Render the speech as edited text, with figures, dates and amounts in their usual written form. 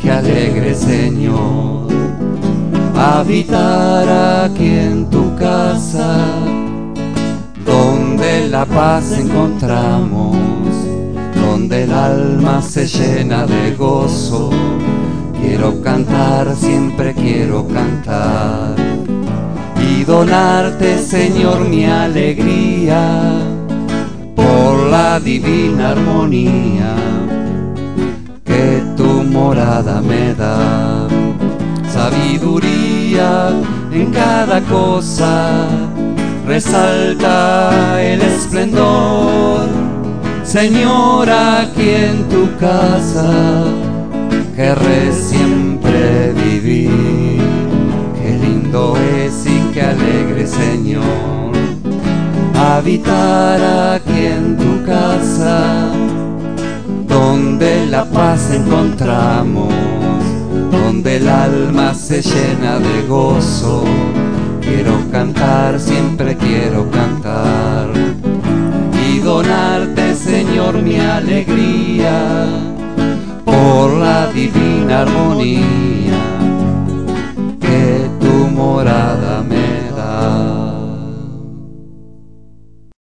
que alegre, Señor, habitar aquí en tu casa, donde la paz encontramos, donde el alma se llena de gozo. Quiero cantar, siempre quiero cantar, y donarte, Señor, mi alegría, por la divina armonía que tu morada me da. Sabiduría en cada cosa, resalta el esplendor. Señor, aquí en tu casa querré siempre vivir. Qué lindo es y qué alegre, Señor, habitar aquí en tu casa, donde la paz encontramos, donde el alma se llena de gozo. Quiero cantar, siempre quiero cantar, y donarte, Señor, mi alegría, por la divina armonía que tu morada